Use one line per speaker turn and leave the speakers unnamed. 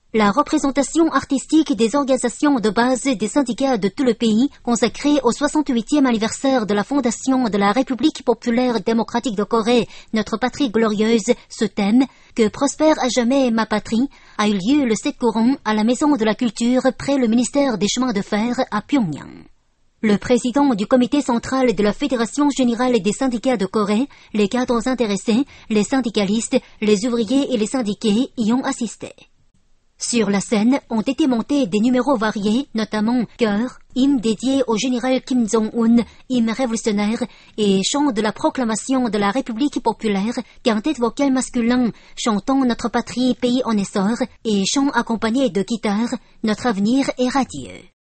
La représentation artistique des organisations de base des syndicats de tout le pays consacrée au 68e anniversaire de la fondation de la République populaire démocratique de Corée, notre patrie glorieuse, ce thème, que prospère à jamais ma patrie, a eu lieu le 7 courant à la Maison de la Culture près le ministère des Chemins de Fer à Pyongyang. Le président du comité central de la Fédération générale des syndicats de Corée, les cadres intéressés, les syndicalistes, les ouvriers et les syndiqués y ont assisté. Sur la scène ont été montés des numéros variés, notamment chœurs, hymnes dédiés au général Kim Jong-un, hymne révolutionnaire, et chants de la proclamation de la République populaire, quintet vocal masculin, chantant notre patrie, pays en essor, et chants accompagnés de guitare, notre avenir est radieux.